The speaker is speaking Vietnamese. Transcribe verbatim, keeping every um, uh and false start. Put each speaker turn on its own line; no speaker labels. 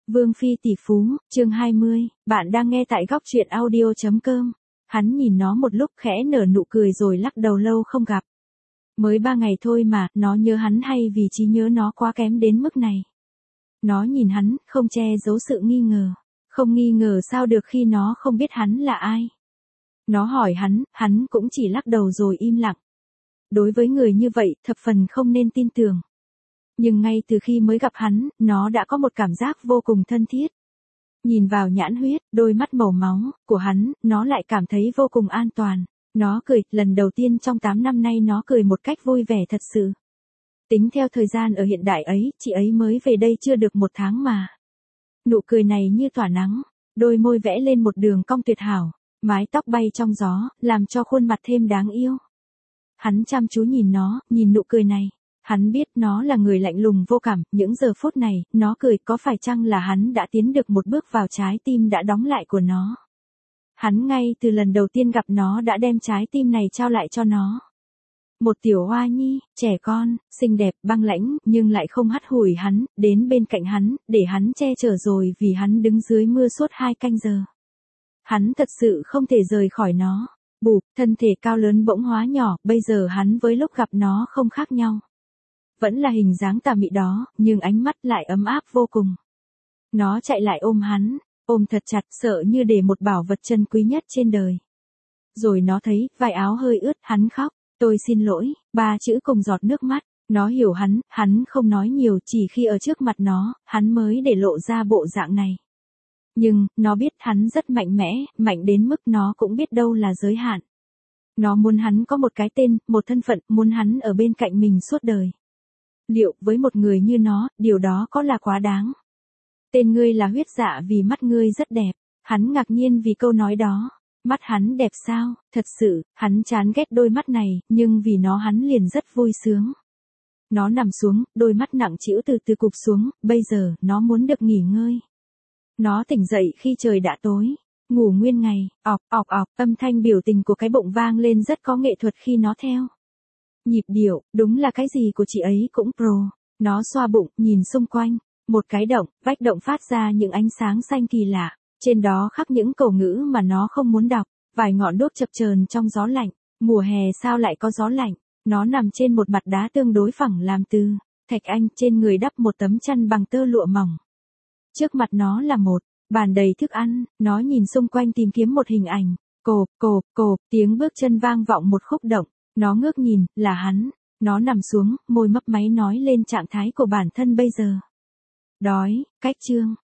Vương Phi tỷ phú, chương hai mươi, bạn đang nghe tại góc truyện audio chấm com. Hắn nhìn nó một lúc khẽ nở nụ cười rồi lắc đầu lâu không gặp. Mới ba ngày thôi mà, nó nhớ hắn hay vì trí nhớ nó quá kém đến mức này. Nó nhìn hắn, không che giấu sự nghi ngờ. Không nghi ngờ sao được khi nó không biết hắn là ai. Nó hỏi hắn, hắn cũng chỉ lắc đầu rồi im lặng. Đối với người như vậy, thập phần không nên tin tưởng. Nhưng ngay từ khi mới gặp hắn, nó đã có một cảm giác vô cùng thân thiết. Nhìn vào nhãn huyết, đôi mắt màu máu của hắn, nó lại cảm thấy vô cùng an toàn. Nó cười, lần đầu tiên trong tám năm nay nó cười một cách vui vẻ thật sự. Tính theo thời gian ở hiện đại ấy, chị ấy mới về đây chưa được một tháng mà. Nụ cười này như tỏa nắng, đôi môi vẽ lên một đường cong tuyệt hảo, mái tóc bay trong gió, làm cho khuôn mặt thêm đáng yêu. Hắn chăm chú nhìn nó, nhìn nụ cười này. Hắn biết nó là người lạnh lùng vô cảm, những giờ phút này, nó cười có phải chăng là hắn đã tiến được một bước vào trái tim đã đóng lại của nó. Hắn ngay từ lần đầu tiên gặp nó đã đem trái tim này trao lại cho nó. Một tiểu hoa nhi, trẻ con, xinh đẹp, băng lãnh, nhưng lại không hắt hủi hắn, đến bên cạnh hắn, để hắn che chở rồi vì hắn đứng dưới mưa suốt hai canh giờ. Hắn thật sự không thể rời khỏi nó. Bụp, thân thể cao lớn bỗng hóa nhỏ, bây giờ hắn với lúc gặp nó không khác nhau. Vẫn là hình dáng tà mị đó, nhưng ánh mắt lại ấm áp vô cùng. Nó chạy lại ôm hắn, ôm thật chặt sợ như để một bảo vật chân quý nhất trên đời. Rồi nó thấy, vải áo hơi ướt, hắn khóc, tôi xin lỗi, ba chữ cùng giọt nước mắt. Nó hiểu hắn, hắn không nói nhiều, chỉ khi ở trước mặt nó, hắn mới để lộ ra bộ dạng này. Nhưng, nó biết hắn rất mạnh mẽ, mạnh đến mức nó cũng biết đâu là giới hạn. Nó muốn hắn có một cái tên, một thân phận, muốn hắn ở bên cạnh mình suốt đời. Liệu, với một người như nó, điều đó có là quá đáng? Tên ngươi là huyết dạ vì mắt ngươi rất đẹp. Hắn ngạc nhiên vì câu nói đó. Mắt hắn đẹp sao? Thật sự, hắn chán ghét đôi mắt này, nhưng vì nó hắn liền rất vui sướng. Nó nằm xuống, đôi mắt nặng trĩu từ từ cụp xuống, bây giờ, nó muốn được nghỉ ngơi. Nó tỉnh dậy khi trời đã tối. Ngủ nguyên ngày, ọc, ọc, ọc, âm thanh biểu tình của cái bụng vang lên rất có nghệ thuật khi nó theo. Nhịp điệu, đúng là cái gì của chị ấy cũng pro. Nó xoa bụng, nhìn xung quanh. Một cái động, vách động phát ra những ánh sáng xanh kỳ lạ. Trên đó khắc những câu ngữ mà nó không muốn đọc. Vài ngọn đuốc chập chờn trong gió lạnh. Mùa hè sao lại có gió lạnh. Nó nằm trên một mặt đá tương đối phẳng làm từ thạch anh, trên người đắp một tấm chăn bằng tơ lụa mỏng. Trước mặt nó là một bàn đầy thức ăn. Nó nhìn xung quanh tìm kiếm một hình ảnh. Cộp, cộp, cộp, tiếng bước chân vang vọng một khúc động. Nó ngước nhìn, là hắn. Nó nằm xuống, môi mấp máy nói lên trạng thái của bản thân bây giờ. Đói, cách chương.